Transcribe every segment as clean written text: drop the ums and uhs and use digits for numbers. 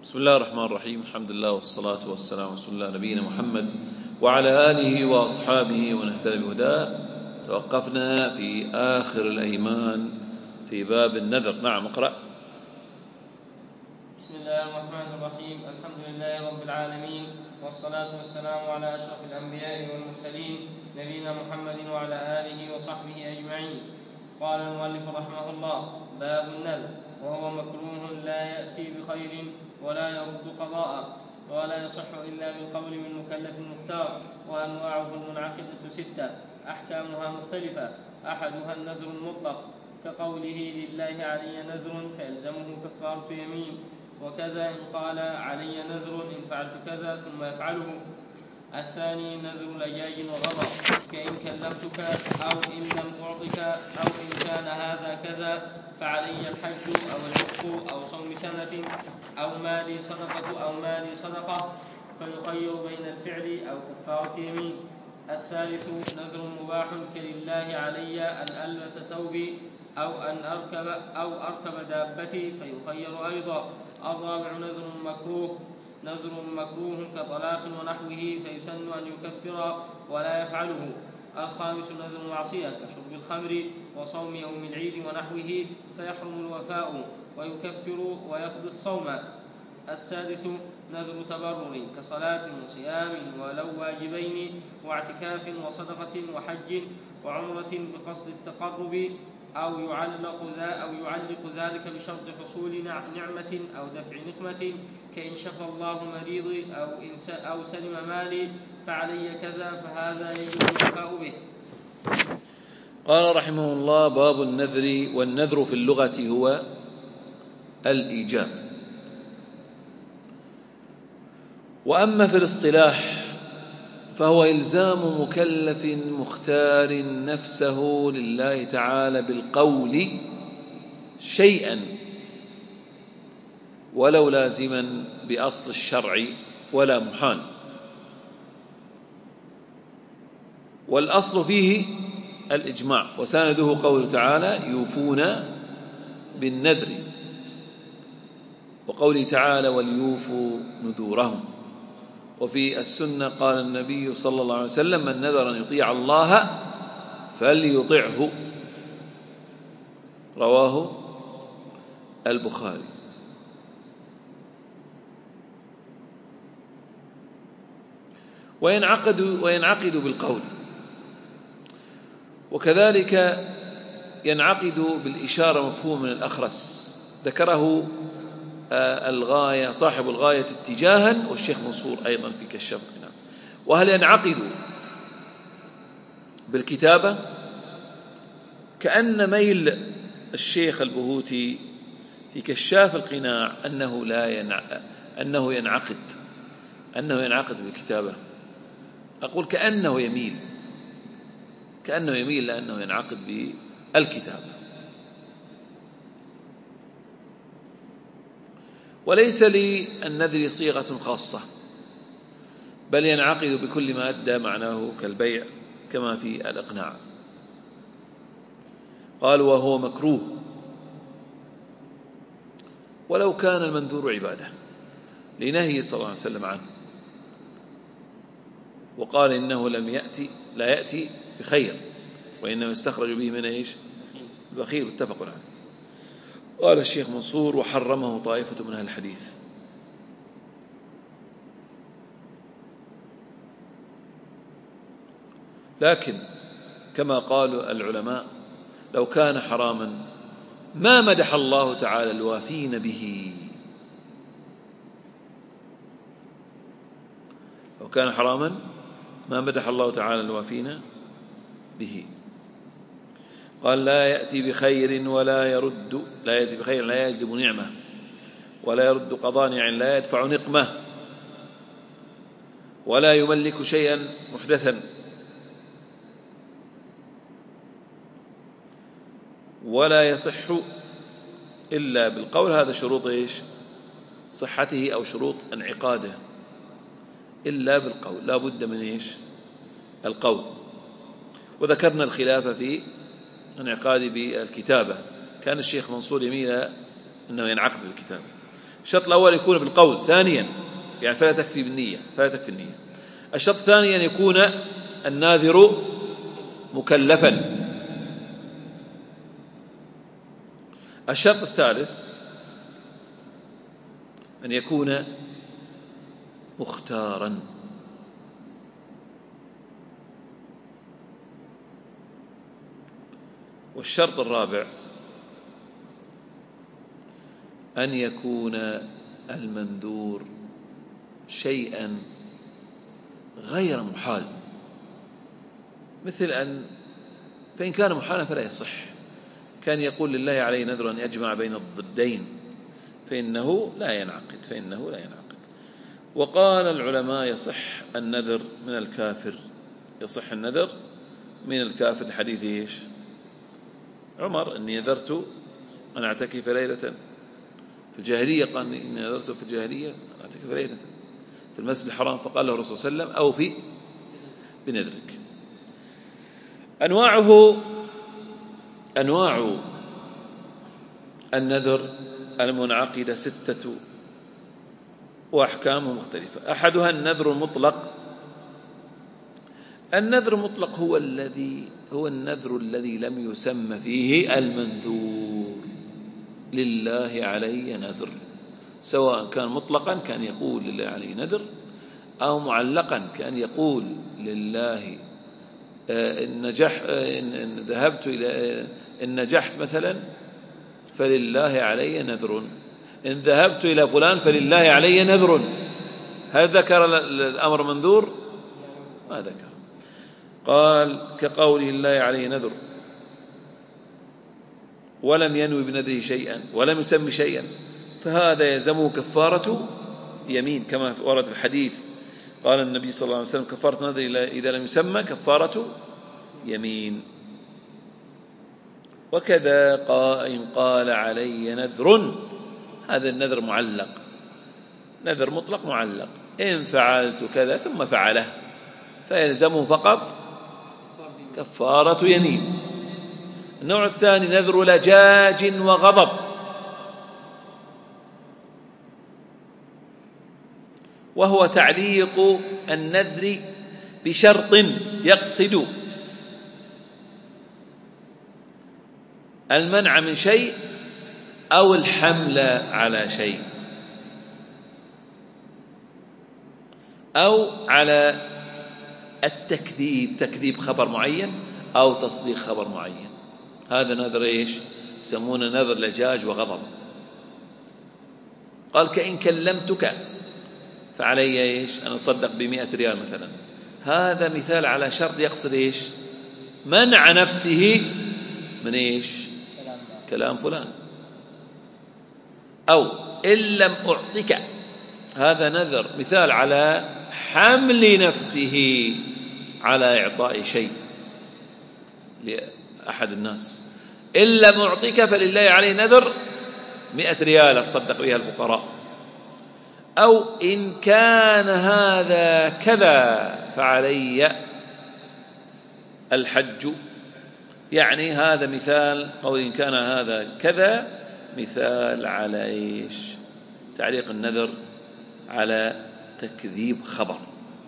بسم الله الرحمن الرحيم. الحمد لله والصلاة والسلام على رسول الله نبينا محمد وعلى آله وأصحابه ومن اهتدى بهداه. توقفنا في آخر الأيمان في باب النذر. نعم، اقرأ. بسم الله الرحمن الرحيم. الحمد لله رب العالمين، والصلاة والسلام على أشرف الأنبياء والمرسلين نبينا محمد وعلى آله وصحبه أجمعين. قال المؤلف رحمه الله: باب النذر، وهو مكروه لا يأتي بخير ولا يرد قضاء، ولا يصح إلا بالقول من مكلف مختار. وأنواعه المنعقدة 6، أحكامها مختلفة. أحدها النذر المطلق، كقوله لله علي نذر فيلزمه كفارة يمين، وكذا إن قال علي نذر إن فعلت كذا ثم يفعله. الثاني نذر لجاج وغضب، كإن كلمتك أو إن لم أعطك أو إن كان هذا كذا فعلي الحج أو العتق أو صوم سنة أو مالي صدقة فيخير بين الفعل أو كفارة يمين. الثالث نذر مباح، كلله علي أن ألبس ثوبي أو أن أركب دابتي فيخير أيضا. الرابع نذر مكروه كطلاق ونحوه فيسن أن يكفر ولا يفعله. الخامس نذر معصية كشرب الخمر وصوم يوم العيد ونحوه فيحرم الوفاء ويكفر ويقضي الصوم. السادس نذر تبرر كصلاة وصيام ولو واجبين واعتكاف وصدقة وحج وعمرة بقصد التقرب، أو يعلق ذلك بشرط حصول نعمة أو دفع نقمة، كإن شفى الله مريضي أو سلم مالي فعلي كذا، فهذا يجب الوفاء به. قال رحمه الله: باب النذر. والنذر في اللغة هو الإيجاب، وأما في الاصطلاح فهو إلزام مكلف مختار نفسه لله تعالى بالقول شيئا ولو لازما بأصل الشرع ولا محال. والأصل فيه الإجماع، وسانده قوله تعالى: يوفون بالنذر، وقوله تعالى: وليوفوا نذورهم. وفي السنة قال النبي صلى الله عليه وسلم: من نذر أن يطيع الله فليطعه. رواه البخاري. وينعقد بالقول، وكذلك ينعقد بالإشارة مفهوم من الأخرس، ذكره الغاية صاحب الغاية اتجاها، والشيخ منصور أيضا في كشاف القناع. وهل ينعقد بالكتابة؟ كأن ميل الشيخ البهوتي في كشاف القناع أنه ينعقد بالكتابة. أقول كأنه يميل لأنه ينعقد بالكتابة. وليس للنذر صيغة خاصة، بل ينعقد بكل ما أدى معناه كالبيع كما في الإقناع. قال: وهو مكروه ولو كان المنذور عبادة، لنهي صلى الله عليه وسلم عنه، وقال إنه لا يأتي بخير، وإنما يستخرج به من البخيل. متفق عليه. قال الشيخ منصور: وحرمه طائفة من أهل الحديث. لكن كما قال العلماء: لو كان حراما ما مدح الله تعالى الوافين به. لو كان حراما ما مدح الله تعالى الوافين به. قال: لا يأتي بخير ولا يرد، لا يأتي بخير لا يجلب نعمة، ولا يرد قضاء، يعني لا يدفع نقمة، ولا يملك شيئا محدثا، ولا يصح إلا بالقول. هذا شروط صحته أو شروط انعقاده، إلا بالقول، لا بد من القول. وذكرنا الخلاف في انعقاد بالكتابة. كان الشيخ منصور يميل أنه ينعقد بالكتابة. الشرط الأول يكون بالقول. ثانيا يعني فلا تكفي بالنية، فلا تكفي النية. الشرط الثاني أن يكون الناذر مكلفا. الشرط الثالث أن يكون مختارا. والشرط الرابع أن يكون المنذور شيئا غير محال، مثل أن فإن كان محالا فلا يصح. كان يقول لله عليه نذر أن يجمع بين الضدين فإنه لا ينعقد. وقال العلماء يصح النذر من الكافر، يصح النذر من الكافر لحديث إيش؟ عمر إني نذرت أن أعتكف ليلة في الجاهلية، قال إني نذرت في الجاهلية أن أعتكف ليلة في المسجد الحرام، فقال له الرسول صلى الله عليه وسلم أوفي بنذرك. أنواع النذر المنعقدة 6 وأحكامه مختلفة. أحدها النذر المطلق. النذر المطلق هو النذر الذي لم يسمى فيه المنذور. لله علي نذر، سواء كان مطلقا كان يقول لله علي نذر، أو معلقا كان يقول لله إن نجحت مثلا فلله علي نذر، إن ذهبت إلى فلان فلله علي نذر. هل ذكر الأمر منذور؟ ما ذكر. قال كقوله الله عليه نذر ولم ينوي بنذره شيئا ولم يسمي شيئا، فهذا يلزمه كفارة يمين كما ورد في الحديث. قال النبي صلى الله عليه وسلم كفارة نذر إذا لم يسمى كفارة يمين. وكذا إن قال علي نذر، هذا النذر معلق، نذر مطلق معلق، إن فعلت كذا ثم فعله فيلزمه فقط كفارة يمين. النوع الثاني نذر لجاج وغضب. وهو تعليق النذر بشرط يقصد المنع من شيء أو الحمل على شيء، أو على التكذيب، تكذيب خبر معين أو تصديق خبر معين. هذا نذر إيش؟ يسمونه نذر لجاج وغضب. قال كإن كلمتك فعلي إيش؟ أنا أتصدق ب100 ريال مثلا. هذا مثال على شرط يقصد إيش؟ منع نفسه من إيش؟ كلام فلان. أو إن لم أعطك، هذا نذر مثال على حمل نفسه على إعطاء شيء لأحد الناس. إن لم أعطك فلله عليه نذر 100 ريال أتصدق بها الفقراء. أو إن كان هذا كذا فعلي الحج، يعني هذا مثال قول إن كان هذا كذا، مثال على إيش؟ تعليق النذر على تكذيب خبر.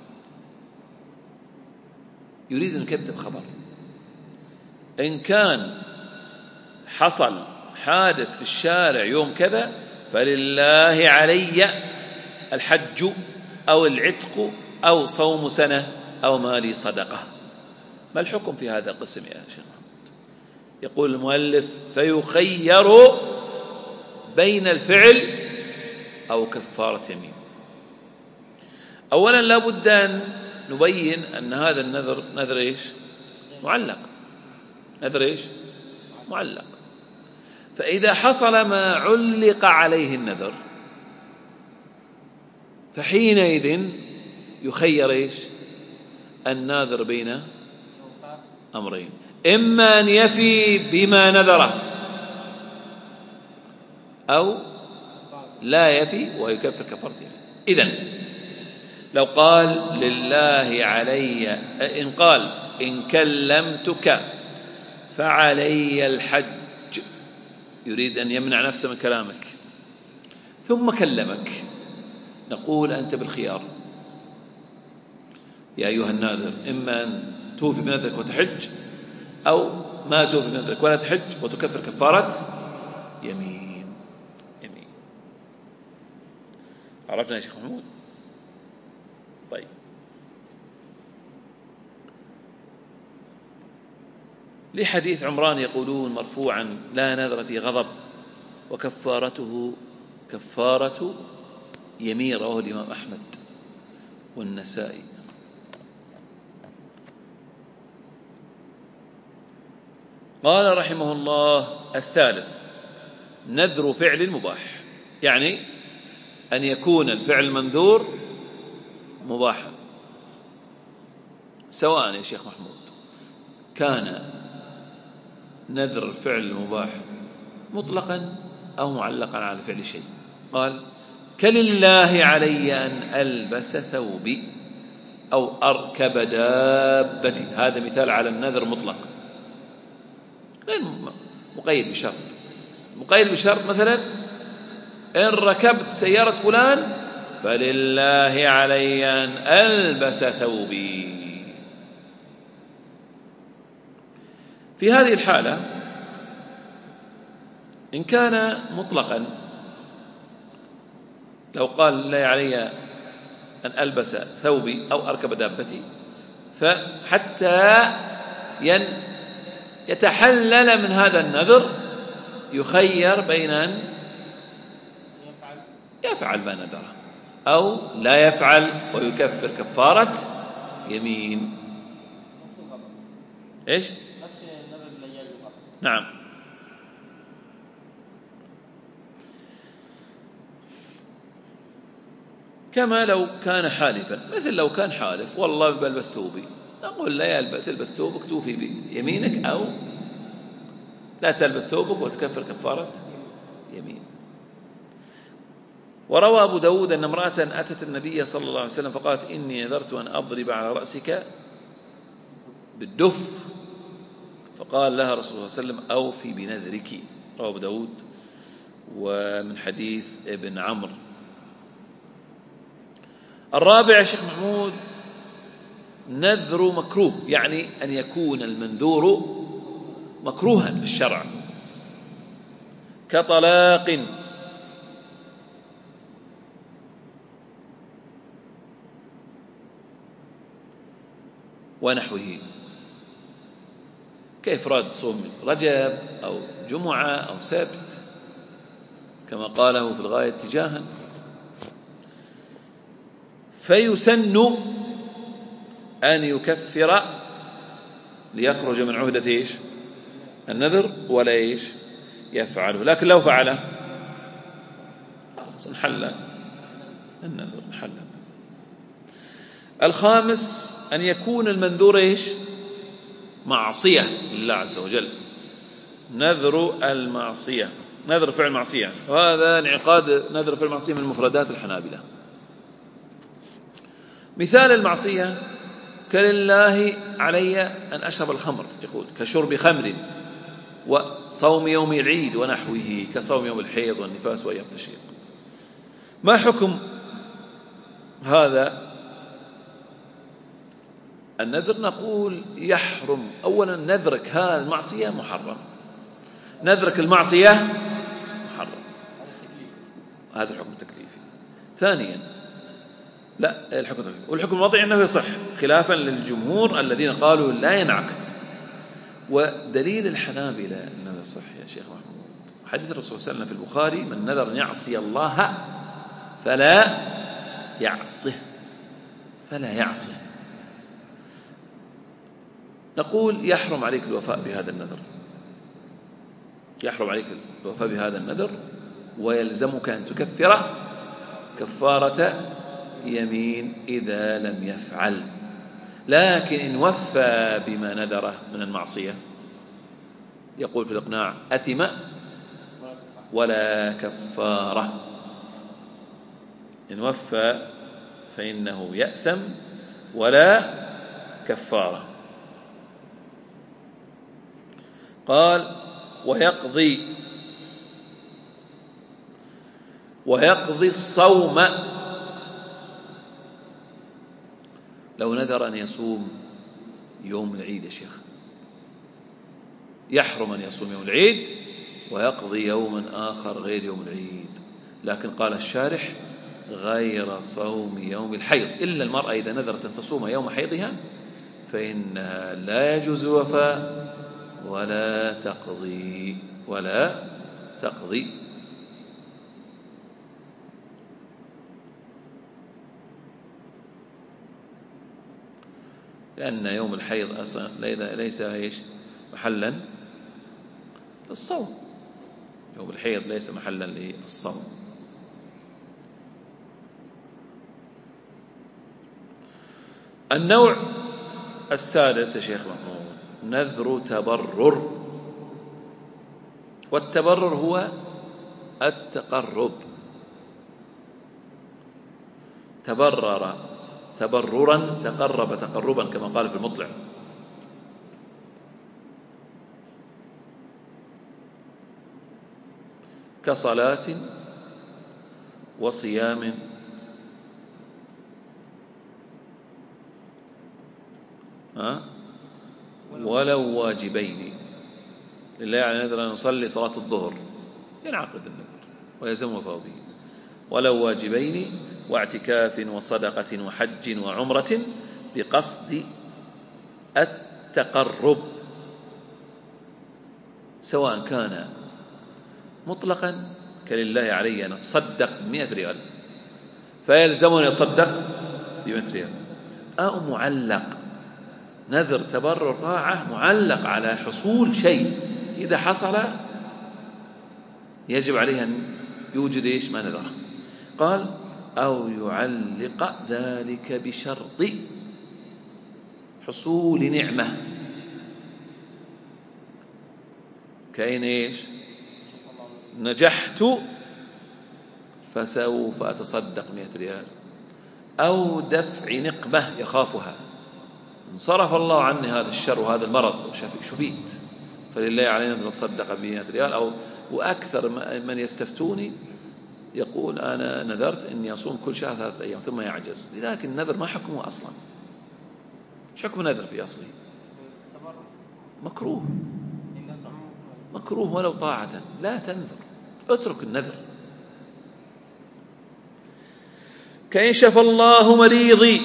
يريد أن يكذب خبر. إن كان حصل حادث في الشارع يوم كذا فلله علي الحج أو العتق أو صوم سنة أو مالي صدقة. ما الحكم في هذا القسم يا شيخ محمد؟ يقول المؤلف فيخير بين الفعل أو كفارة يمين. أولا لا بد أن نبين أن هذا النذر نذر إيش؟ معلق. نذر إيش؟ معلق. فإذا حصل ما علق عليه النذر فحينئذ يخير إيش؟ الناذر بين أمرين، إما أن يفي بما نذره أو لا يفي ويكفر كفارته. إذن لو قال لله علي، إن قال إن كلمتك فعلي الحج، يريد أن يمنع نفسه من كلامك، ثم كلمك، نقول أنت بالخيار يا أيها الناذر، إما أن توفي بنذرك وتحج، أو ما توفي بنذرك ولا تحج وتكفر كفارة يمين. عرفنا يا شيخ محمود؟ طيب، لحديث عمران يقولون مرفوعا: لا نذر في غضب وكفارته كفارة يمين، رواه الإمام أحمد والنسائي. قال رحمه الله: الثالث نذر فعل مباح، يعني أن يكون الفعل المنذور مباحا، سواء يا شيخ محمود كان نذر الفعل المباح مطلقا أو معلقا على فعل شيء. قال: كلله علي أن ألبس ثوبي أو أركب دابتي. هذا مثال على النذر مطلق غير مقيد بشرط. مقيد بشرط مثلا: إن ركبت سيارة فلان فلله علي أن ألبس ثوبي. في هذه الحالة إن كان مطلقا، لو قال لله علي أن ألبس ثوبي أو أركب دابتي، فحتى يتحلل من هذا النذر يخير بين أن يفعل ما نذره أو لا يفعل ويكفر كفارة يمين. إيش؟ نعم. كما لو كان حالفا، مثل لو كان حالف: والله بلبس ثوبي، نقول لا تلبس ثوبك، توفي بيمينك، أو لا تلبس ثوبك وتكفر كفارة يمين. وروى أبو داود أن امرأة أتت النبي صلى الله عليه وسلم فقالت: إني نذرت أن أضرب على رأسك بالدف، فقال لها رسول الله صلى الله عليه وسلم: أوفي بنذرك. رواه أبو داود ومن حديث ابن عمرو. الرابع يا شيخ محمود: نذر مكروه، يعني أن يكون المنذور مكروها في الشرع، كطلاق ونحوه، كإفراد صوم رجب أو جمعة أو سبت، كما قاله في الغاية اتجاها. فيسن أن يكفر ليخرج من عهدة إيش؟ النذر، ولا إيش يفعله. لكن لو فعله انحل النذر، انحل. الخامس أن يكون المنذور إيش؟ معصية لله عز وجل، نذر المعصية، نذر فعل معصية، وهذا انعقاد نذر فعل معصية من مفردات الحنابلة. مثال المعصية: كلله علي أن أشرب الخمر، يقول كشرب خمر، وصوم يوم العيد ونحوه، كصوم يوم الحيض والنفاس وأيام التشريق. ما حكم هذا النذر؟ نقول يحرم. أولا نذرك هذا المعصية محرم، نذرك المعصية محرم، هذا الحكم التكليفي. ثانيا لا، الحكم التكليفي، والحكم الوضعي أنه يصح، خلافا للجمهور الذين قالوا لا ينعقد. ودليل الحنابلة أنه يصح يا شيخ محمود حديث الرسول صلى الله عليه وسلم في البخاري: من نذر أن يعصي الله فلا يعصه، فلا يعصه. نقول يحرم عليك الوفاء بهذا النذر، يحرم عليك الوفاء بهذا النذر، ويلزمك أن تكفر كفارة يمين إذا لم يفعل. لكن إن وفى بما نذره من المعصية، يقول في الإقناع: أثم ولا كفارة. إن وفى فإنه يأثم ولا كفارة. قال: ويقضي ويقضي الصوم. لو نذر أن يصوم يوم العيد يا شيخ، يحرم أن يصوم يوم العيد ويقضي يوما آخر غير يوم العيد. لكن قال الشارح غير صوم يوم الحيض، إلا المرأة إذا نذرت أن تصوم يوم حيضها فإنها لا يجوز الوفاء ولا تقضي. لأن يوم الحيض أصلا ليس محلا للصوم، يوم الحيض ليس محلا للصوم. النوع السادس يا شيخ محمود نذر تبرر. والتبرر هو التقرب، تبرر تبررا، تقرب تقربا كما قال في المطلع. كصلاة وصيام ولو واجبين. لله على نذر أن نصلي صلاة الظهر ينعقد النذر ويلزم وفاء به، ولو واجبين، واعتكاف وصدقة وحج وعمرة بقصد التقرب، سواء كان مطلقا كلله علي أن أتصدق ب100 ريال فيلزمني أن أتصدق ب100 ريال، أو معلق نذر تبرر طاعة معلق على حصول شيء، إذا حصل يجب عليه أن يوجد ما نذره. قال أو يعلق ذلك بشرط حصول نعمة، كأين نجحت فسوف أتصدق 100 ريال، أو دفع نقمة يخافها، انصرف الله عني هذا الشر وهذا المرض شفيت فلله علينا أن نتصدق ب100 ريال. أو وأكثر من يستفتوني يقول أنا نذرت أني أصوم كل شهر 3 أيام ثم يعجز. لذلك النذر ما حكمه أصلا؟ ايش حكم النذر في أصله؟ مكروه ولو طاعة، لا تنذر، اترك النذر. كإن شفى الله مريضي،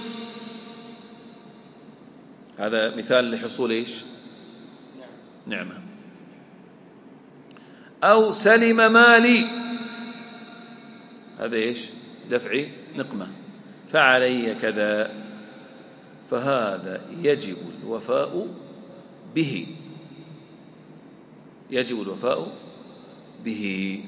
هذا مثال لحصول نعمة. أو سلم مالي، هذا دفع نقمة، فعلي كذا، فهذا يجب الوفاء به، يجب الوفاء به.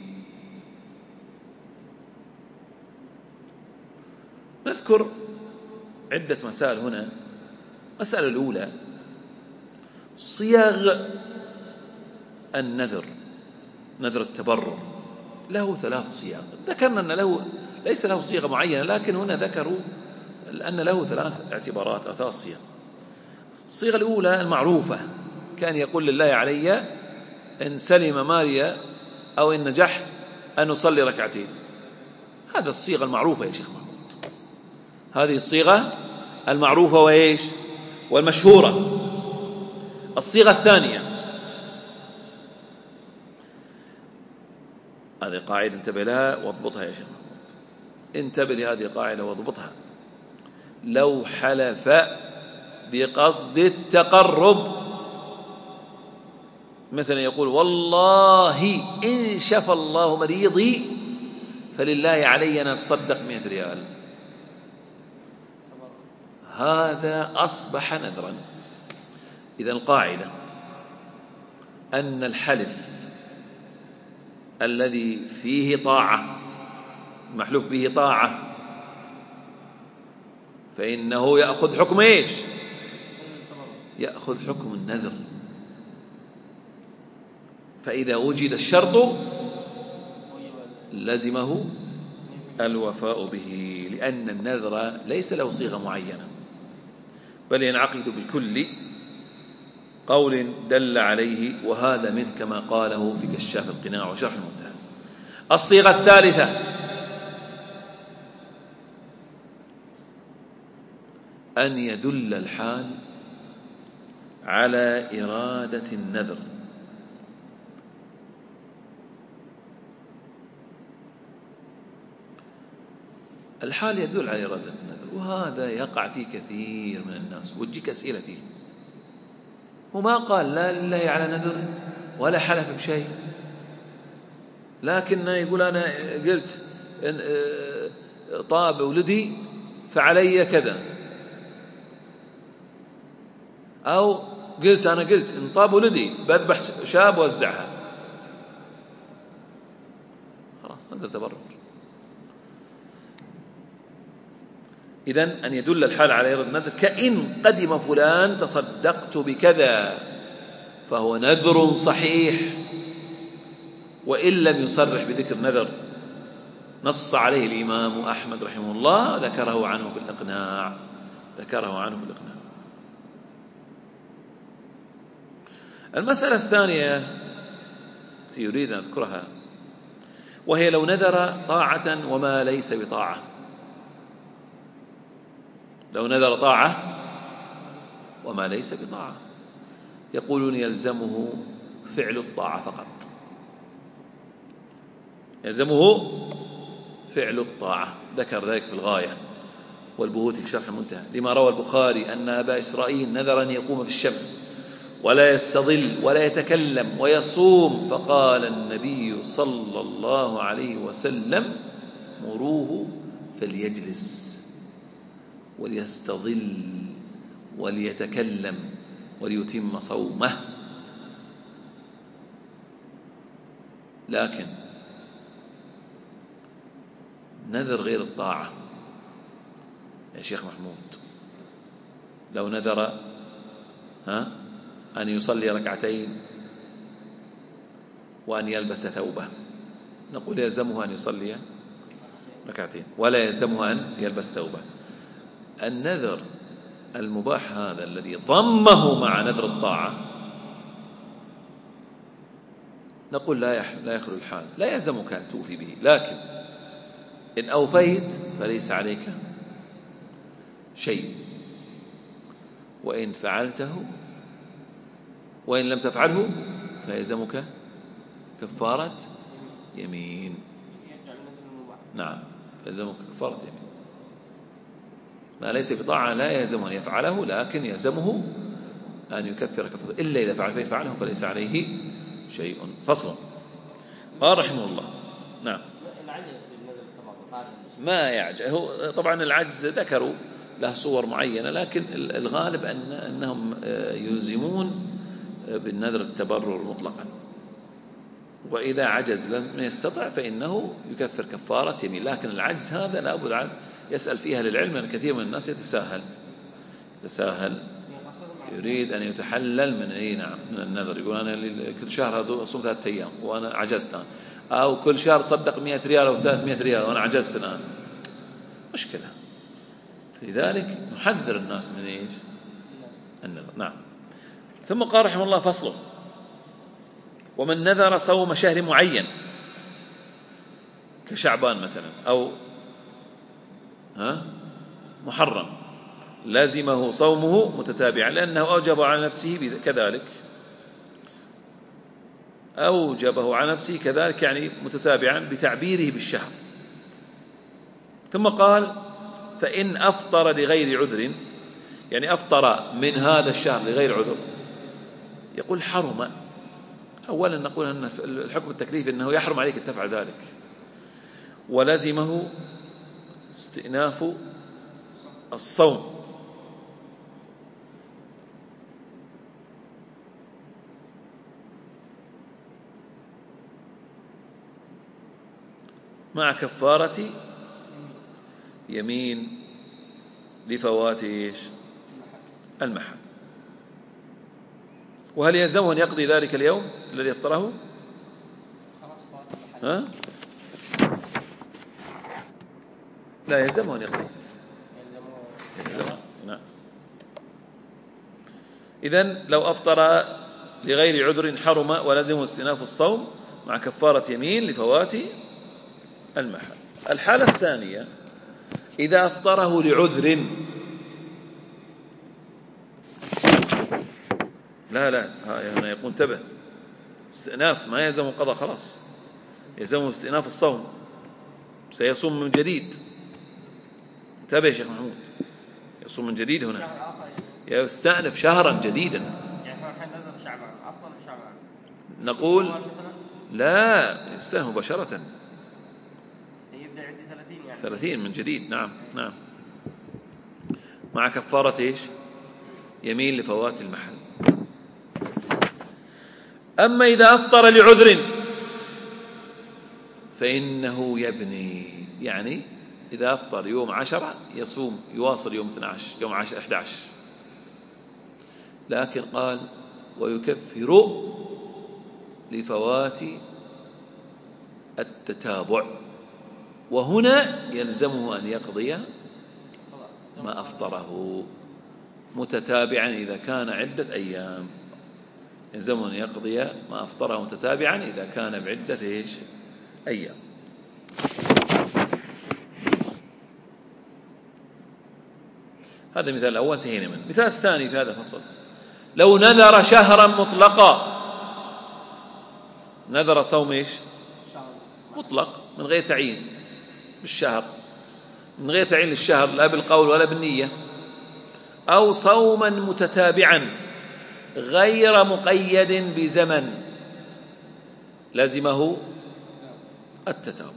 نذكر عدة مسائل هنا. مسألة الأولى صياغ النذر، نذر التبرر له 3 صياغ. ذكرنا أن ليس له صيغة معينة، لكن هنا ذكروا أن له 3 اعتبارات أو 3 صيغ. الصيغة الأولى المعروفة، كان يقول لله علي إن سلم مالي أو إن نجحت أن أصلي 2 ركعتين. هذا الصيغة المعروفة يا شيخ محمود، هذه الصيغة المعروفة والمشهورة. الصيغة الثانية، هذه قاعدة انتبه لها واضبطها يا شيخ محمود، انتبه لهذه القاعدة واضبطها. لو حلف بقصد التقرب، مثلا يقول والله إن شفى الله مريضي فلله علي أن أتصدق 100 ريال، هذا أصبح نذرا. إذن القاعدة أن الحلف الذي فيه طاعة، محلوف به طاعة، فإنه يأخذ حكم يأخذ حكم النذر. فإذا وجد الشرط لزمه الوفاء به، لأن النذر ليس له صيغة معينة، بل ينعقد بكل قول دل عليه، وهذا من كما قاله في كشاف القناع وشرح المنتهى. الصيغة الثالثة أن يدل الحال على إرادة النذر. الحال يدل على إرادة النذر، وهذا يقع فيه كثير من الناس، وتجيك أسئلة فيه. وما قال لا لله على نذر ولا حلف بشيء، لكن يقول أنا قلت إن طاب ولدي فعلي كذا، أو قلت إن طاب ولدي بذبح شاب ووزعها، خلاص نذر تبرر. إذن أن يدل الحال على إرادة النذر، كإن قدم فلان تصدقت بكذا، فهو نذر صحيح وإن لم يصرح بذكر نذر، نص عليه الإمام أحمد رحمه الله، ذكره عنه في الإقناع. المسألة الثانية يريد أن أذكرها، وهي لو نذر طاعة وما ليس بطاعة. لو نذر طاعة وما ليس بطاعة، يقولون يلزمه فعل الطاعة فقط، يلزمه فعل الطاعة. ذكر ذلك في الغاية والبهوتي في شرح المنتهى، لما روى البخاري أن أبا إسرائيل نذر أن يقوم في الشمس ولا يستظل ولا يتكلم ويصوم، فقال النبي صلى الله عليه وسلم مروه فليجلس وليستظل وليتكلم وليتم صومه. لكن نذر غير الطاعة يا شيخ محمود، لو نذر أن يصلي ركعتين وأن يلبس ثوبه، نقول يلزمه أن يصلي ركعتين ولا يلزمه أن يلبس ثوبه. النذر المباح هذا الذي ضمه مع نذر الطاعة، نقول لا يخلو الحال، لا يلزمك أن توفي به، لكن إن أوفيت فليس عليك شيء، وإن فعلته وإن لم تفعله فيلزمك كفارة يمين. نعم، يلزمك كفارة يمين. ما ليس بطاعة لا يلزم أن يفعله، لكن يلزمه أن يكفر كفارة، إلا إذا فعله فليس عليه شيء. فصل. قال رحمه الله نعم ما يعجز. هو طبعا العجز ذكروا له صور معينة، لكن الغالب أنهم يلزمون بالنذر التبرر مطلقا، وإذا عجز لم يستطع فإنه يكفر كفارة يمين. لكن العجز هذا لا بد أن يسأل فيها للعلم، لأن كثير من الناس يتساهل يريد أن يتحلل من النذر، يقول أنا كل شهر أصوم 3 أيام وأنا عجزت الآن، أو كل شهر صدق 100 ريال أو 300 ريال وأنا عجزت الآن، مشكلة. لذلك نحذر الناس من النذر. نعم. ثم قال رحمه الله فصل. ومن نذر صوم شهر معين كشعبان مثلا أو محرم، لازمه صومه متتابعا، لأنه أوجب على نفسه كذلك، أوجبه على نفسه كذلك، يعني متتابعا بتعبيره بالشهر. ثم قال فإن أفطر لغير عذر، يعني أفطر من هذا الشهر لغير عذر، يقول حرم. أولا نقول أن الحكم التكليفي أنه يحرم عليك أن تفعل ذلك، ولزمه استئناف الصوم. مع كفارة يمين لفوات المحل. وهل يلزمه أن يقضي ذلك اليوم الذي افطره؟ لا يلزمه أن يقضي. نعم. إذن لو أفطر لغير عذر حرم، ولزمه استئناف الصوم مع كفارة يمين لفوات المحل. الحالة الثانية إذا أفطره لعذر. لا هنا يقول انتبه، استئناف ما يلزم القضاء، خلاص يلزم استئناف الصوم، سيصوم من جديد. انتبه يا شيخ محمود، يصوم من جديد هنا، يستأنف شهرا جديدا. نقول لا، يستأنف مباشرة، يبدأ عندي 30 يعني 30 من جديد. نعم مع كفارة إيش؟ يمين لفوات المحل. أما إذا أفطر لعذر فإنه يبني، يعني إذا أفطر يوم 10 يصوم يواصل يوم 12 يوم 11، لكن قال ويكفر لفوات التتابع، وهنا يلزمه أن يقضي ما أفطره متتابعا إذا كان عدة أيام، يلزمه أن يقضي ما أفطره متتابعا إذا كان بعدة إيش؟ أيام. هذا مثال الأول انتهينا منه. مثال الثاني في هذا الفصل، لو نذر شهرا مطلقا، نذر صوم إيش؟ مطلق من غير تعيين بالشهر، من غير تعيين للشهر لا بالقول ولا بالنية، أو صوما متتابعا غير مقيد بزمن، لزمه التتابع،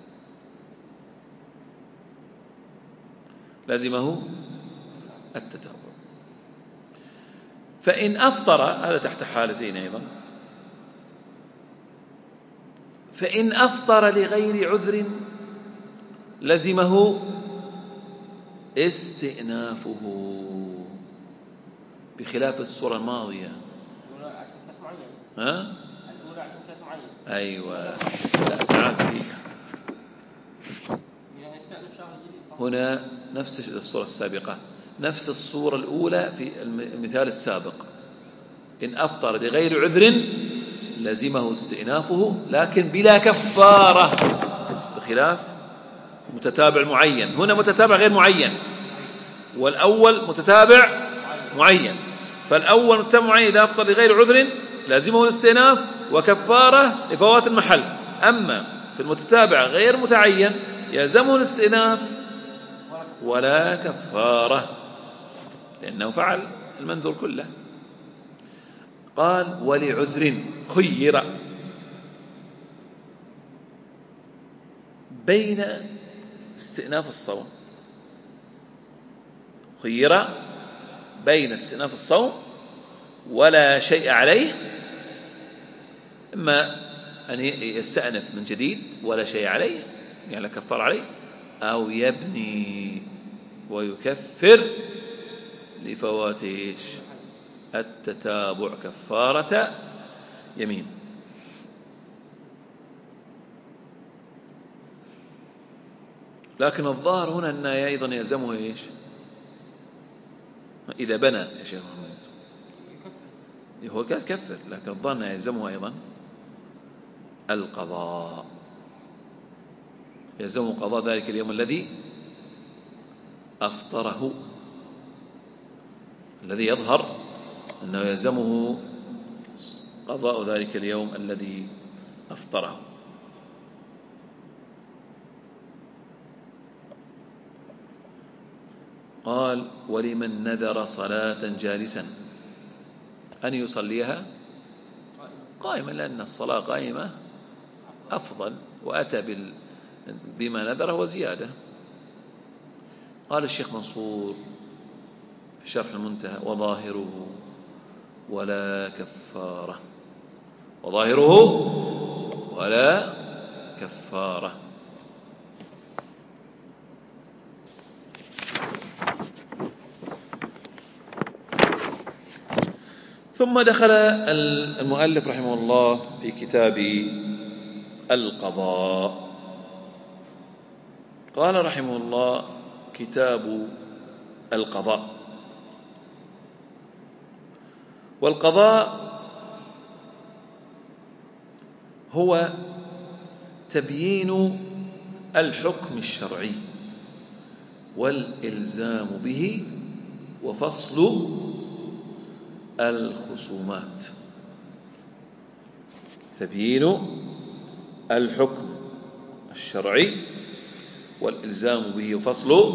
لزمه التتابع. فإن أفطر، هذا تحت حالتين أيضا، فإن أفطر لغير عذر لزمه استئنافه، بخلاف الصورة الماضية. ها؟ أيوة، لا تعال هنا نفس الصورة السابقة، نفس الصورة الأولى في المثال السابق. إن أفطر لغير عذر لزمه استئنافه لكن بلا كفارة، بخلاف متتابع معين. هنا متتابع غير معين، والأول متتابع معين. فالأول متتابع معين إذا أفطر لغير عذر لازمه الاستئناف وكفارة لفوات المحل. أما في المتتابع غير متعين يلزمه الاستئناف ولا كفارة، لأنه فعل المنذور كله. قال ولعذر خير بين استئناف الصوم، خير بين استئناف الصوم ولا شيء عليه، إما أن يستأنف من جديد ولا شيء عليه يعني لا كفار عليه، أو يبني ويكفر لفوات التتابع كفارة يمين. لكن الظاهر هنا أن أيضا يلزمه إيش؟ إذا بنى يا شيخ محمود هو كفر، لكن الظاهر أن يلزمه أيضا القضاء، يلزمه قضاء ذلك اليوم الذي أفطره، الذي يظهر أنه يلزمه قضاء ذلك اليوم الذي أفطره. قال ولمن نذر صلاة جالسا أن يصليها قائما، لأن الصلاة قائمة أفضل، وأتى بما نذره وزيادة. قال الشيخ منصور في شرح المنتهى وظاهره ولا كفارة، وظاهره ولا كفارة. ثم دخل المؤلف رحمه الله في كتاب القضاء. قال رحمه الله كتاب القضاء. والقضاء هو تبيين الحكم الشرعي والإلزام به وفصل الخصومات. تبيين الحكم الشرعي والإلزام به وفصل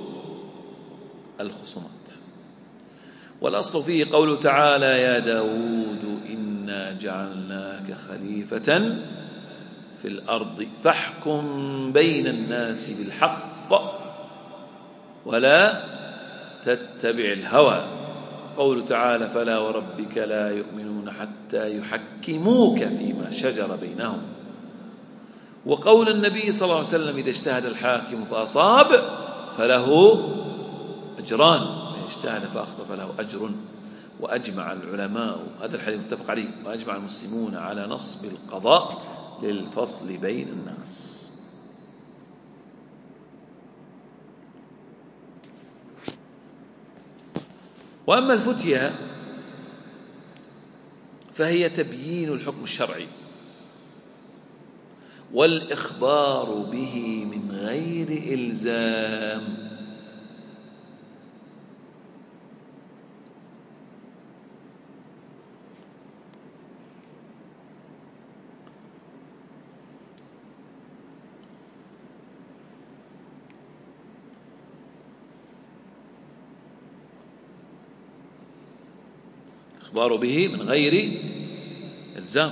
الخصومات. والأصل فيه قوله تعالى: يا داود إنا جعلناك خليفة في الأرض فاحكم بين الناس بالحق ولا تتبع الهوى. قوله تعالى: فلا وربك لا يؤمنون حتى يحكموك فيما شجر بينهم. وقول النبي صلى الله عليه وسلم: إذا اجتهد الحاكم فأصاب فله أجران، إذا اجتهد فأخطأ فله أجر. وأجمع العلماء، هذا الحديث متفق عليه، وأجمع المسلمون على نصب القضاء للفصل بين الناس. وأما الفتية فهي تبيين الحكم الشرعي والإخبار به من غير إلزام. إخبار به من غير إلزام.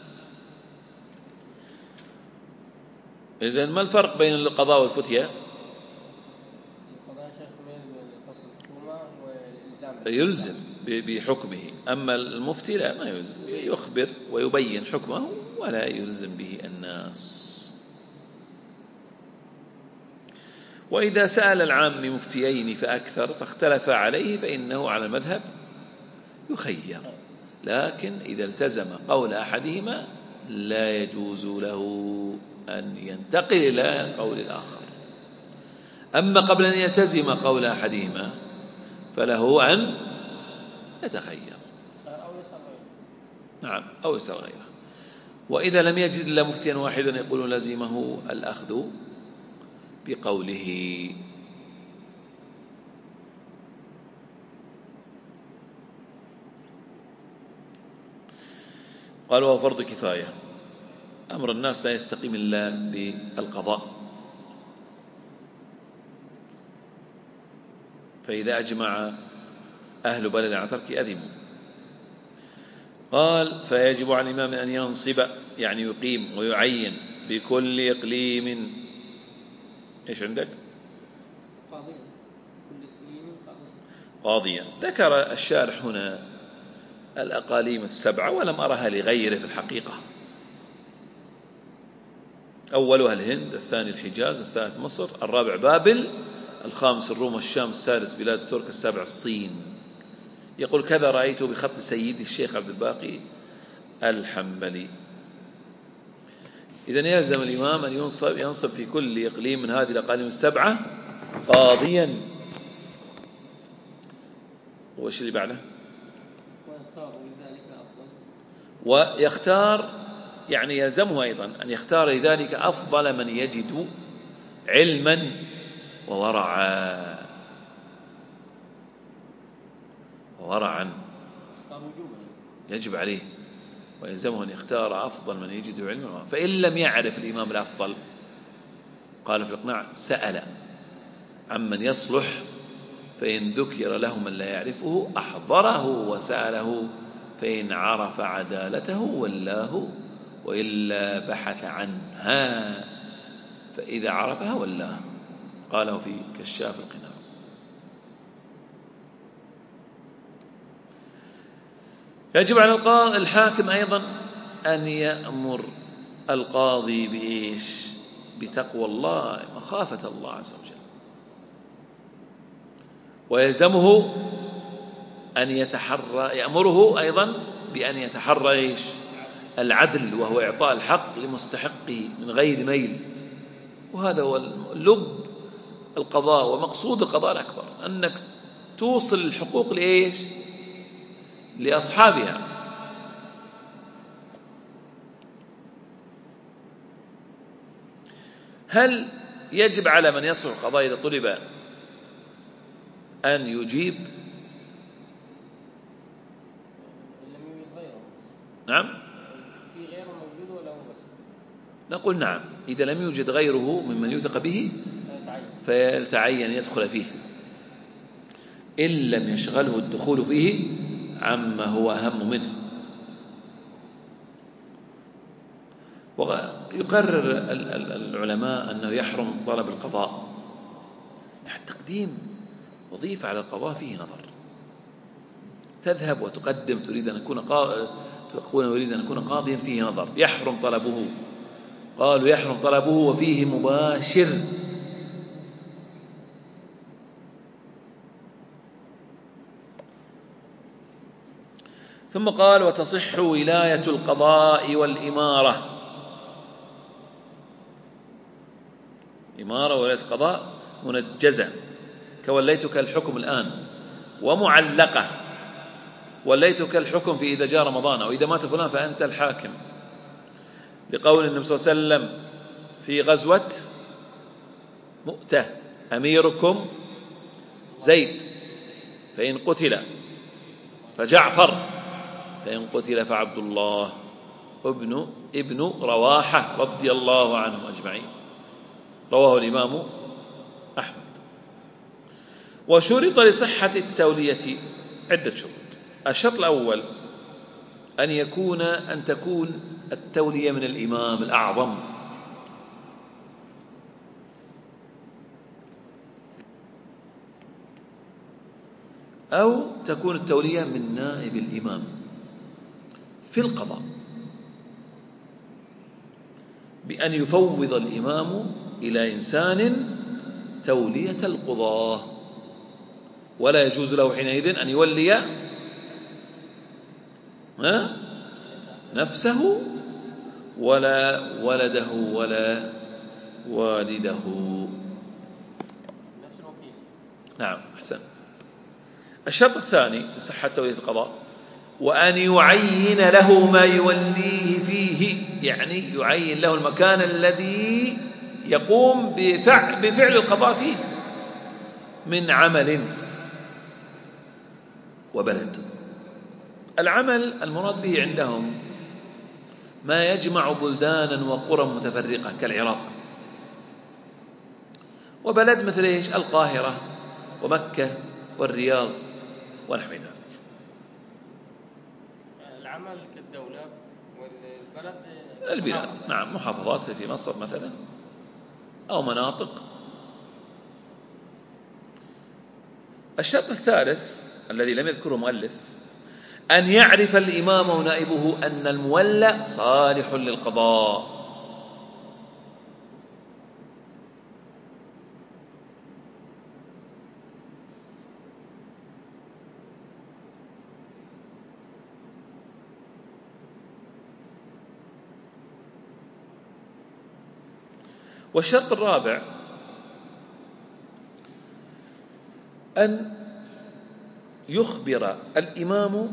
إذن ما الفرق بين القضاء والفتية؟ القضاء شيخ فصل الحكومة والإلزام يلزم بحكمه، أما المفتي لا، ما يلزم، يخبر ويبين حكمه ولا يلزم به الناس. وإذا سأل العام مفتيين فأكثر فاختلف عليه فإنه على المذهب يخير، لكن إذا التزم قول أحدهما لا يجوز له أن ينتقل إلى قول الآخر. أما قبل أن يلتزم قول أحدهما فله أن يتخير، نعم، أو يسأل غيره. وإذا لم يجد إلا مفتيا واحدا يقول لزمه الأخذ بقوله. قال: وهو فرض كفاية، أمر الناس لا يستقيم إلا بالقضاء، فإذا أجمع أهل بلد على ترك أثموا. قال: فيجب على الإمام أن ينصب، يعني يقيم ويعين بكل إقليم. إيش عندك؟ قاضيا. ذكر الشارح هنا الأقاليم السبعة ولم أرها لغيره في الحقيقة. أولها الهند، الثاني الحجاز، الثالث مصر، الرابع بابل، الخامس الروم، الشام، السادس بلاد الترك، السابع الصين. يقول: كذا رأيته بخط سيدي الشيخ عبد الباقي الحنبلي. إذن يلزم الإمام أن ينصب في كل إقليم من هذه الأقاليم السبعة قاضيا. وش اللي بعده؟ ويختار، يعني يلزمه أيضا أن يختار لذلك أفضل من يجد علما وورعا. يجب عليه ويلزمه أن يختار أفضل من يجد علما. فإن لم يعرف الإمام الأفضل، قال في الإقناع: سأل عمن يصلح، فإن ذكر له من لا يعرفه أحضره وسأله، فإن عرف عدالته ولاه، وإلا بحث عنها، فإذا عرفها ولاه. قاله في كشاف القناع. يجب على الحاكم أيضا أن يأمر القاضي بإيش؟ بتقوى الله، مخافة الله عز وجل. ويلزمه أن يأمره أيضا بأن يتحرى إيش؟ العدل، وهو إعطاء الحق لمستحقه من غير ميل. وهذا هو لب القضاء ومقصود القضاء الأكبر، أنك توصل الحقوق لإيش؟ لأصحابها. هل يجب على من يصلح القضاء إذا طلب أن يجيب؟ نعم، في غيره موجود ولا هو بس؟ نقول نعم، إذا لم يوجد غيره ممن يوثق به فيتعين يدخل فيه إن لم يشغله الدخول فيه عما هو أهم منه. ويقرر العلماء أنه يحرم طلب القضاء، يعني تقديم وظيفة على القضاء فيه نظر. تذهب وتقدم تريد أن أكون قاضيا فيه نظر، يحرم طلبه. قالوا يحرم طلبه وفيه مباشر. ثم قال وتصح ولاية القضاء والإمارة. إمارة ولاية القضاء منجزة كوليتك الحكم الآن، ومعلقة وليتك الحكم في إذا جاء رمضان أو إذا مات فلان فأنت الحاكم، لقول النبي صلى الله عليه وسلم في غزوة مؤتة أميركم زيد فإن قتل فجعفر فإن قتل فعبد الله ابن رواحة رضي الله عنهم أجمعين. رواه الإمام أحمد. وشرط لصحة التولية عدة شروط. الشرط الأول أن تكون التولية من الإمام الأعظم، أو تكون التولية من نائب الإمام في القضاء، بأن يفوض الإمام إلى إنسان تولية القضاة، ولا يجوز له حينئذ أن يولي نفسه ولا ولده ولا والده. نعم، أحسنت. الشرط الثاني لصحة تولية القضاء وأن يعين له ما يوليه فيه، يعني يعين له المكان الذي يقوم بفعل القضاء فيه من عمل وبلد. العمل المراد به عندهم ما يجمع بلدانا وقرى متفرقة كالعراق، وبلد مثل إيش؟ القاهرة ومكة والرياض ونحو ذلك. العمل كالدولة والبلد البلاد، نعم، محافظات في مصر مثلا أو مناطق. الشرط الثالث الذي لم يذكره مؤلف أن يعرف الإمام ونائبه أن المولى صالح للقضاء، والشرط الرابع أن يخبر الإمام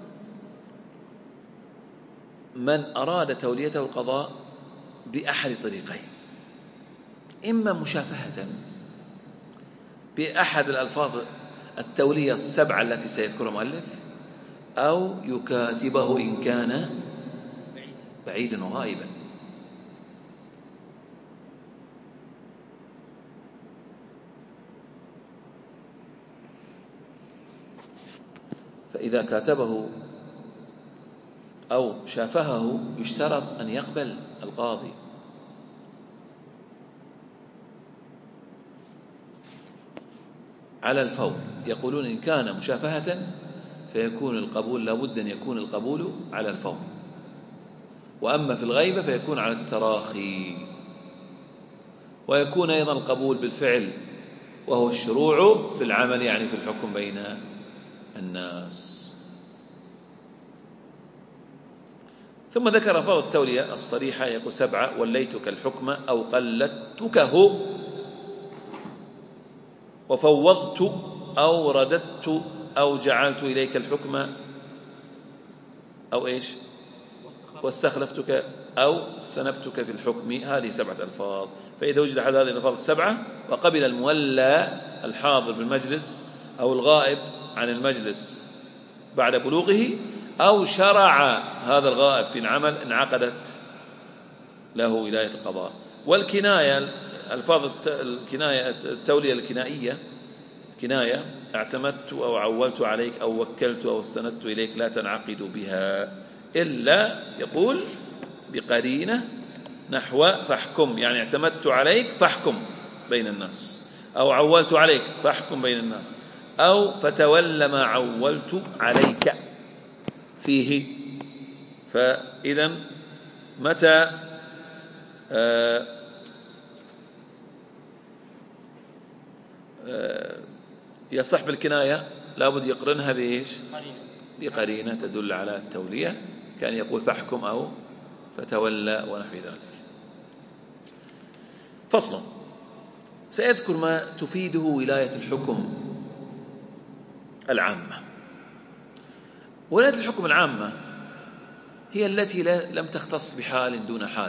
من أراد توليته القضاء بأحد طريقين: إما مشافهة بأحد الألفاظ التولية السبعة التي سيذكرها المؤلف، أو يكاتبه إن كان بعيدا وغائبا. فإذا كاتبه أو شافهه يشترط أن يقبل القاضي. على الفور، يقولون إن كان مشافهة فيكون القبول، لابد أن يكون القبول على الفور، وأما في الغيبة فيكون على التراخي، ويكون أيضا القبول بالفعل وهو الشروع في العمل، يعني في الحكم بين الناس. ثم ذكر ألفاظ التولية الصريحة، يقول 7: وليتك الحكم أو قلدتكه، وفوضت أو رددت أو جعلت إليك الحكم، أو إيش؟ واستخلفتك أو استنبتك في الحكم. هذه 7 ألفاظ. فإذا وجد أحد هذه الألفاظ 7 وقبل المولى الحاضر بالمجلس أو الغائب عن المجلس بعد بلوغه، أو شرع هذا الغائب في العمل، انعقدت له ولاية القضاء. والكناية، ألفاظ الكناية، التولية الكنائية، كناية: اعتمدت أو عولت عليك أو وكلت أو استندت إليك، لا تنعقد بها إلا، يقول، بقرينة، نحو فاحكم، يعني اعتمدت عليك فاحكم بين الناس، أو عولت عليك فاحكم بين الناس، أو فتولى ما عولت عليك فيه. فإذا متى يصح بالكناية لابد يقرنها بإيش؟ بقرينة تدل على التولية، كان يقول فاحكم أو فتولى ونحو ذلك. فصل. سيذكر ما تفيده ولاية الحكم العامة. ولاية الحكم العامة هي التي لم تختص بحال دون حال،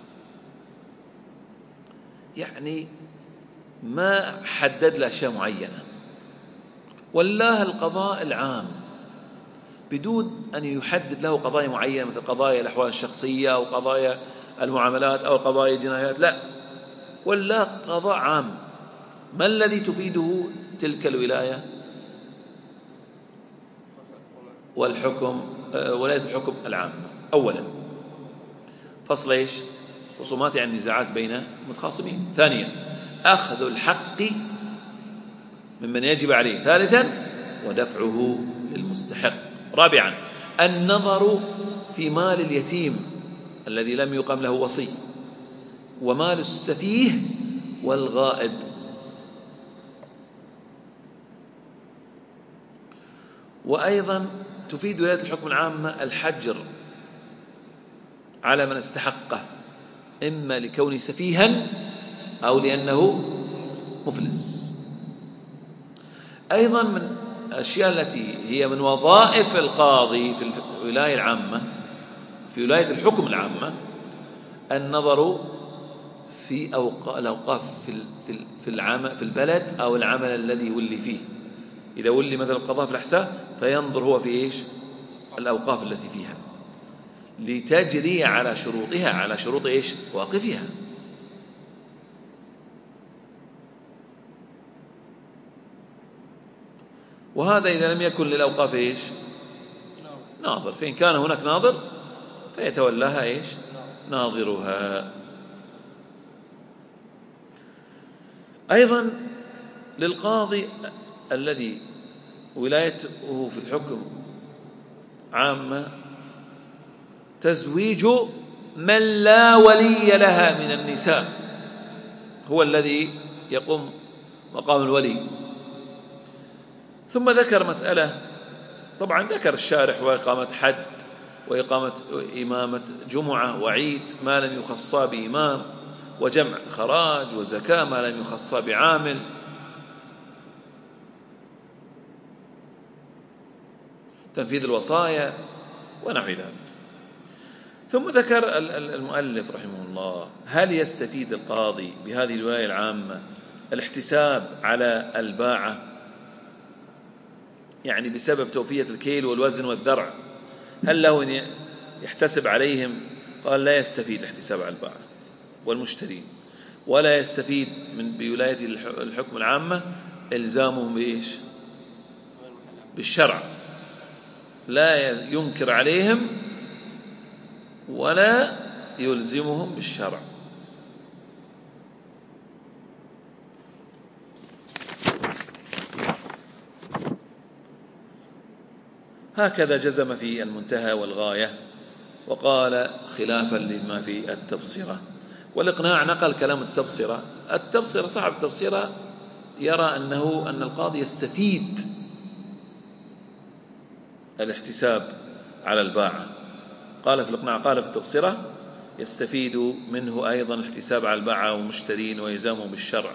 يعني ما حدد له أشياء معينة، والله القضاء العام بدون أن يحدد له قضايا معينة مثل قضايا الأحوال الشخصية أو قضايا المعاملات أو قضايا الجنايات، لا، والله قضاء عام. ما الذي تفيده تلك الولاية والحكم، ولاية الحكم العامة؟ أولا فصل إيش؟ خصومات، يعني نزاعات بين متخاصمين. ثانيا أخذ الحق ممن يجب عليه. ثالثا ودفعه للمستحق. رابعا النظر في مال اليتيم الذي لم يقم له وصي، ومال السفيه والغائب. وأيضا تفيد ولاية الحكم العامة الحجر على من استحقه، إما لكونه سفيها أو لأنه مفلس. أيضا من الأشياء التي هي من وظائف القاضي في الولاية العامة، في ولاية الحكم العامة، النظر في الأوقاف في البلد أو العمل الذي ولي فيه. إذا ولي مثل القضاء في الأحساء فينظر هو في إيش؟ الأوقاف التي فيها، لتجري على شروطها، على شروط إيش؟ واقفها. وهذا إذا لم يكن للأوقاف إيش؟ ناظر. فإن كان هناك ناظر فيتولاها إيش؟ ناظرها. أيضا للقاضي الذي ولايته في الحكم عامة تزويج من لا ولي لها من النساء، هو الذي يقوم مقام الولي. ثم ذكر مسألة، طبعا ذكر الشارح وإقامة حد وإقامة إمامة جمعة وعيد ما لم يخصا بإمام، وجمع خراج وزكاة ما لم يخصا بعامل، تنفيذ الوصايا ونحو ذلك. ثم ذكر المؤلف رحمه الله: هل يستفيد القاضي بهذه الولاية العامة الاحتساب على الباعة، يعني بسبب توفية الكيل والوزن والذرع، هل له أن يحتسب عليهم؟ قال لا يستفيد الاحتساب على الباعة والمشترين، ولا يستفيد بولاية الحكم العامة إلزامهم بإيش؟ بالشرع، لا ينكر عليهم ولا يلزمهم بالشرع. هكذا جزم في المنتهى والغاية، وقال خلافا لما في التبصرة. والإقناع نقل كلام التبصرة صاحب التبصرة يرى أن القاضي يستفيد الاحتساب على الباعة. قال في الإقناع، قال في التبصرة: يستفيد منه أيضا الاحتساب على الباعة والمشترين وإلزامهم بالشرع.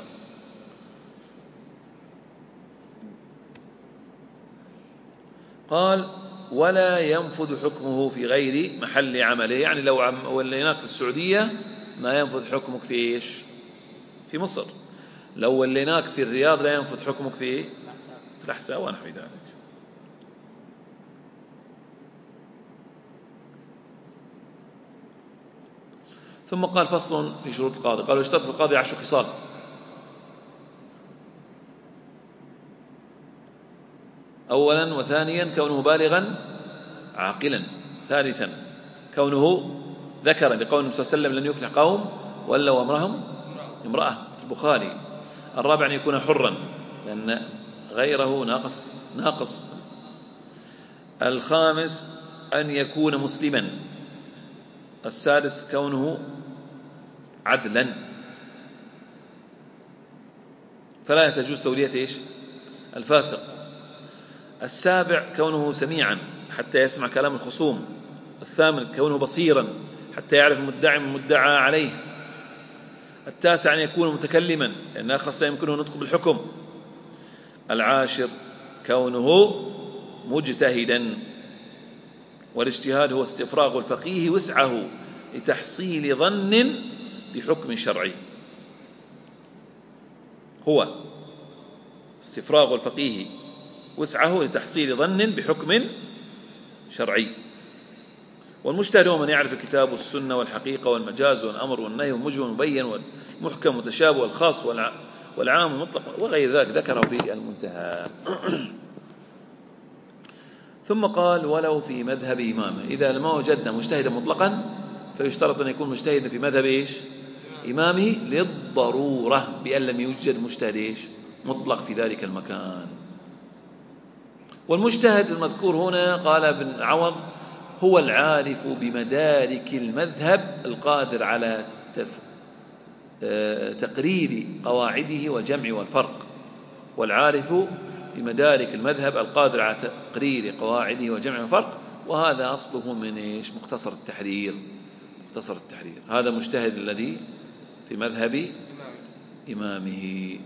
قال ولا ينفذ حكمه في غير محل عمله. يعني لو وليناك في السعودية ما ينفذ حكمك في إيش؟ في مصر. لو وليناك في الرياض لا ينفذ حكمك في الأحساء ونحو ذلك. ثم قال فصل في شروط القاضي. قالوا اشترط القاضي 10 خصال. أولا وثانيا كونه بالغا عاقلا. ثالثا كونه ذكرا، لقول النبي صلى الله عليه وسلم لن يفلح قوم ولوا أمرهم امرأة في البخاري. الرابع أن يكون حرا لأن غيره ناقص. الخامس أن يكون مسلما. السادس كونه عدلا فلا تجوز تولية إيش؟ الفاسق. السابع كونه سميعا حتى يسمع كلام الخصوم. الثامن كونه بصيرا حتى يعرف المدعي من المدعى عليه. التاسع أن يكون متكلما لأن آخر لا يمكنه النطق بالحكم. العاشر كونه مجتهدا، والاجتهاد هو استفراغ الفقيه وسعه لتحصيل ظن بحكم شرعي. هو استفراغ الفقيه وسعه لتحصيل ظن بحكم شرعي. والمجتهد هو من يعرف الكتاب والسنة والحقيقة والمجاز والأمر والنهي والمجمل والمبين والمحكم والمتشابه والخاص والعام المطلق وغير ذلك ذكره في المنتهى. ثم قال ولو في مذهب إمامه. إذا لما وجدنا مجتهدا مطلقا فيشترط أن يكون مجتهدا في مذهب إيش؟ إمامه للضرورة، بأن لم يوجد مجتهد إيش؟ مطلق في ذلك المكان. والمجتهد المذكور هنا قال ابن عوض هو العارف بمدارك المذهب القادر على تقرير قواعده والجمع والفرق. والعارف بمدارك المذهب القادر على تقرير قواعده والجمع والفرق، وهذا أصله من إيش؟ مختصر التحرير. هذا مجتهد الذي في مذهب إمامه.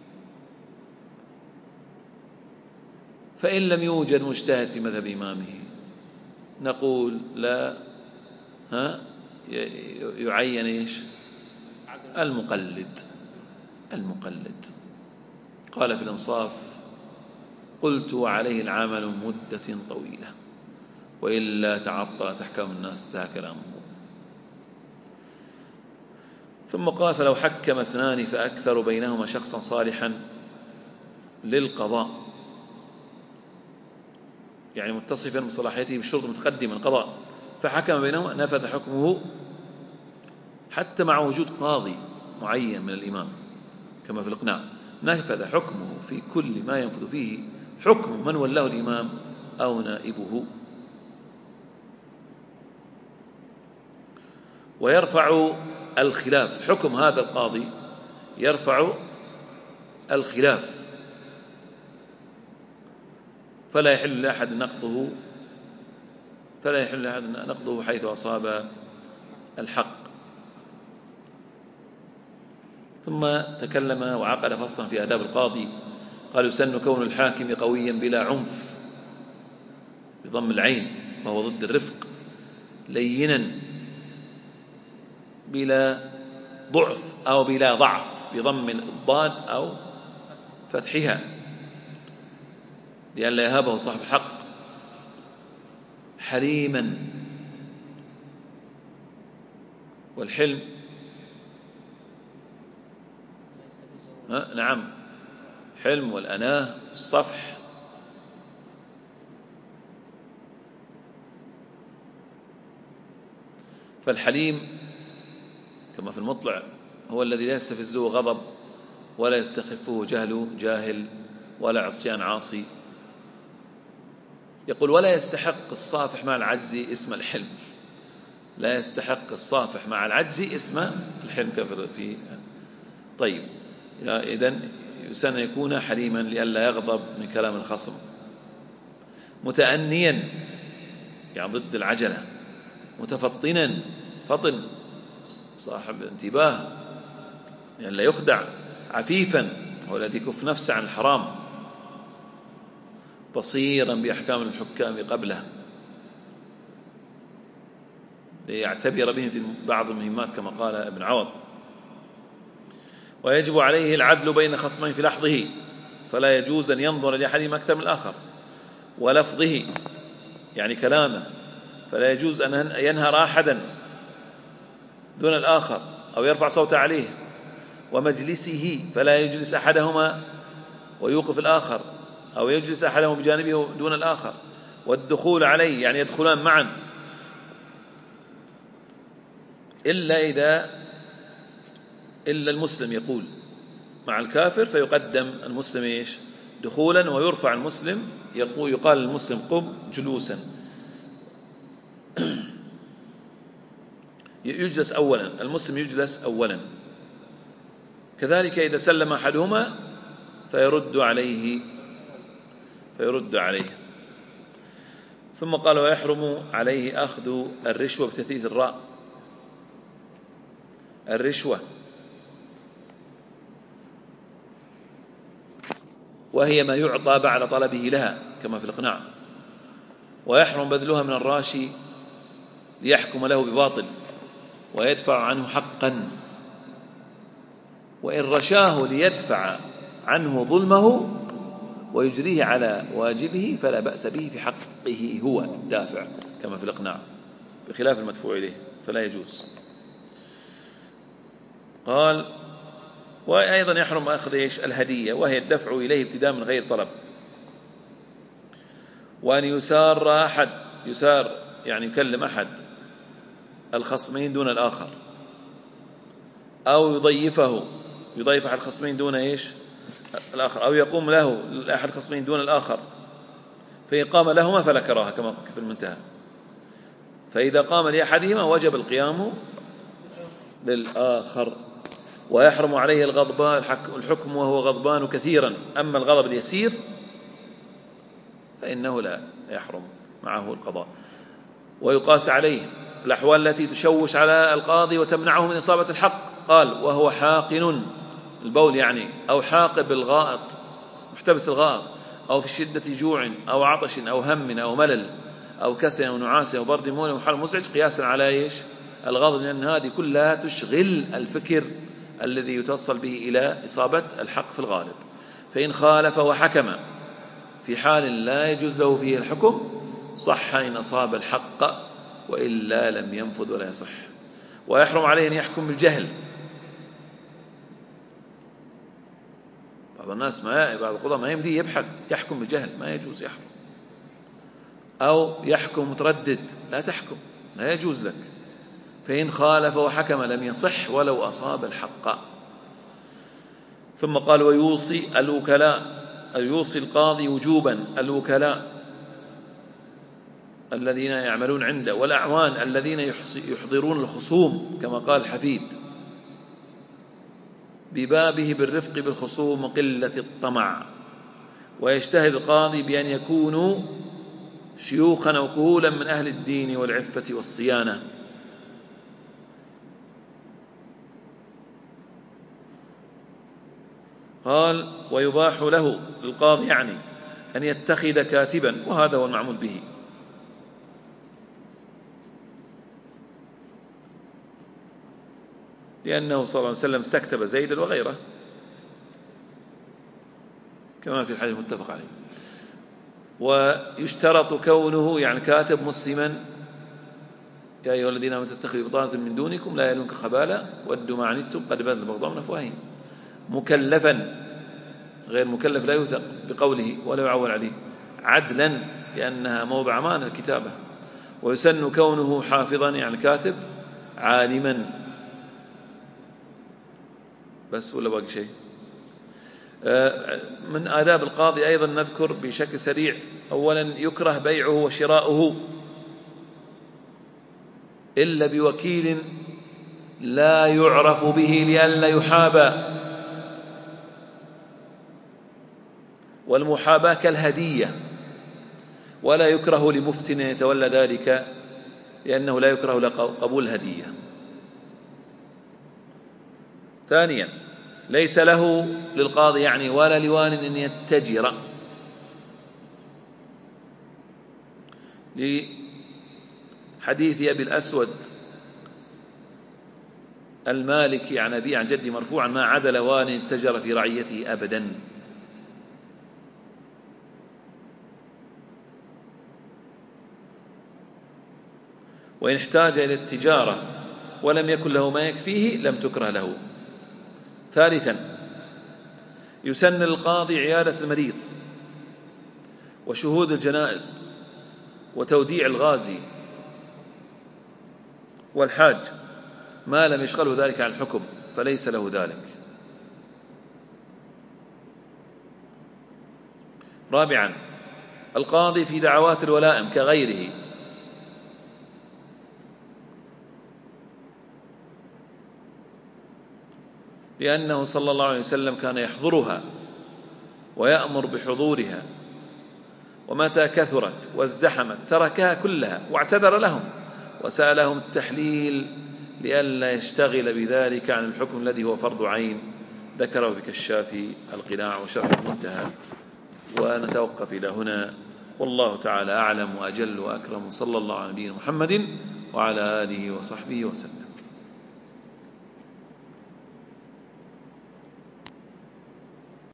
فإن لم يوجد مجتهد في مذهب إمامه نقول لا يعين إيش؟ المقلد. قال في الإنصاف قلت وعليه العمل مدة طويلة وإلا تعطل تحكم الناس. انتهى كلامه. ثم قال فلو حكم اثنان فأكثر بينهما شخصا صالحا للقضاء، يعني متصفا بصلاحيته بالشروط المتقدمة القضاء، فحكم بينهما نفذ حكمه حتى مع وجود قاضي معين من الإمام كما في الإقناع، نفذ حكمه في كل ما ينفذ فيه حكم من ولاه الإمام أو نائبه. ويرفع الخلاف، حكم هذا القاضي يرفع الخلاف، فلا يحل لأحد نقضه حيث أصاب الحق. ثم تكلم وعقد فصلا في آداب القاضي. قال يسن كون الحاكم قويا بلا عنف بضم العين وهو ضد الرفق، لينا بلا ضعف أو بلا ضعف بضم الضاد أو فتحها لئلا يهابه صاحب الحق، حليما. والحلم نعم حلم والأناه الصفح. فالحليم كما في المطلع هو الذي لا يستفزه غضب ولا يستخفه جاهل ولا عصيان عاصي. يقول ولا يستحق الصافح مع العجز اسم الحلم، لا يستحق الصافح مع العجز اسم الحلم كفر في. طيب إذن يسن يكون حليما لئلا يغضب من كلام الخصم، متأنيا يعني ضد العجلة، متفطنا فطن صاحب انتباه يعني لا يخدع، عفيفا هو الذي يكف نفسه عن الحرام، بصيرا بأحكام الحكام قبله ليعتبر بهم في بعض المهمات كما قال ابن عوض. ويجب عليه العدل بين خصمين في لحظه، فلا يجوز أن ينظر لأحدهما أكثر من الآخر، ولفظه يعني كلامه، فلا يجوز أن ينهر أحدا دون الآخر أو يرفع صوته عليه، ومجلسه فلا يجلس أحدهما ويوقف الآخر، أو يجلس أحدهما بجانبه دون الآخر، والدخول عليه يعني يدخلان معا، إلا المسلم يقول مع الكافر فيقدم المسلم إيش دخولا، ويرفع المسلم يقال المسلم قم جلوسا، يجلس أولا، المسلم يجلس أولا. كذلك إذا سلم أحدهما فيرد عليه. ثم قال ويحرم عليه أخذ الرشوة بتثليث الراء. الرشوة وهي ما يعطى بعد طلبه لها كما في الإقناع، ويحرم بذلها من الراشي ليحكم له بباطل ويدفع عنه حقا، وإن رشاه ليدفع عنه ظلمه ويجريه على واجبه فلا بأس به في حقه هو الدافع كما في الإقناع، بخلاف المدفوع إليه فلا يجوز. قال وأيضا يحرم أخذ الهدية، وهي الدفع إليه ابتداء من غير طلب، وأن يسار أحد، يسار يعني يكلم أحد الخصمين دون الآخر، أو يضيف أحد الخصمين دون الآخر، أو يقوم له أحد الخصمين دون الآخر، فإن قام لهما فلا كراهة كما في المنتهى، فإذا قام لأحدهما وجب القيام للآخر. ويحرم عليه الغضبان الحكم وهو غضبان كثيرا، أما الغضب اليسير فإنه لا يحرم معه القضاء. ويقاس عليه الأحوال التي تشوش على القاضي وتمنعه من إصابة الحق، قال وهو حاقن البول يعني، أو حاقب الغائط محتبس الغائط، أو في شدة جوع أو عطش أو هم أو ملل أو كسل أو نعاس أو برد مولى وحال مزعج، قياسا على الغضب، لأن هذه كلها تشغل الفكر الذي يتوصل به إلى إصابة الحق في الغالب. فإن خالف وحكم في حال لا يجوز له فيه الحكم صح إن أصاب الحق، وإلا لم ينفذ ولا يصح. ويحرم عليه أن يحكم بالجهل. بعض الناس بعض القضاة ما يمدي يبحث، يحكم بالجهل، ما يجوز يحكم، أو يحكم متردد، لا تحكم، لا يجوز لك. فإن خالف وحكم لم يصح ولو أصاب الحق. ثم قال ويوصي الوكلاء، يوصي القاضي وجوبا الوكلاء الذين يعملون عنده، والأعوان الذين يحضرون الخصوم كما قال الحفيد، ببابه بالرفق بالخصوم وقلة الطمع. ويجتهد القاضي بأن يكونوا شيوخا أو كهولا من أهل الدين والعفة والصيانة. قال ويباح له القاضي يعني أن يتخذ كاتبا، وهذا هو المعمول به، لأنه صلى الله عليه وسلم استكتب زيدا وغيره كما في الحديث المتفق عليه. ويشترط كونه يعني كاتب مسلما، يا أيها الذين آمنوا تتخذوا بطانة من دونكم لا يلونك خبالا ودوا ما عنتم قد بدت البغضاء من أفواههم، مكلفا غير مكلف لا يوثق بقوله ولا يعول عليه، عدلا لأنها موضع أمان الكتابة. ويسن كونه حافظا يعني كاتب، عالما. بس ولا باقي شيء؟ من آداب القاضي أيضا نذكر بشكل سريع. أولا يكره بيعه وشراؤه إلا بوكيل لا يعرف به لئلا يحابى، والمحاباة كالهدية، ولا يكره لمفت يتولى ذلك لأنه لا يكره لقبول الهدية. ثانيا ليس له للقاضي يعني ولا لوان أن يتجر لحديث أبي الأسود المالكي عن أبي عن جدي مرفوعا: ما عدل وان اتجر في رعيته أبدا. وإن احتاج إلى التجارة ولم يكن له ما يكفيه لم تكره له. ثالثا، يسن للقاضي عيادة المريض وشهود الجنائز وتوديع الغازي والحاج ما لم يشغله ذلك عن الحكم، فليس له ذلك. رابعا، القاضي في دعوات الولائم كغيره، لأنه صلى الله عليه وسلم كان يحضرها ويأمر بحضورها، ومتى كثرت وازدحمت تركها كلها واعتذر لهم وسألهم التحليل لئلا يشتغل بذلك عن الحكم الذي هو فرض عين. ذكره في كشاف القناع وشرح المنتهى. ونتوقف إلى هنا، والله تعالى أعلم وأجل وأكرم، صلى الله على نبينا محمد وعلى آله وصحبه وسلم.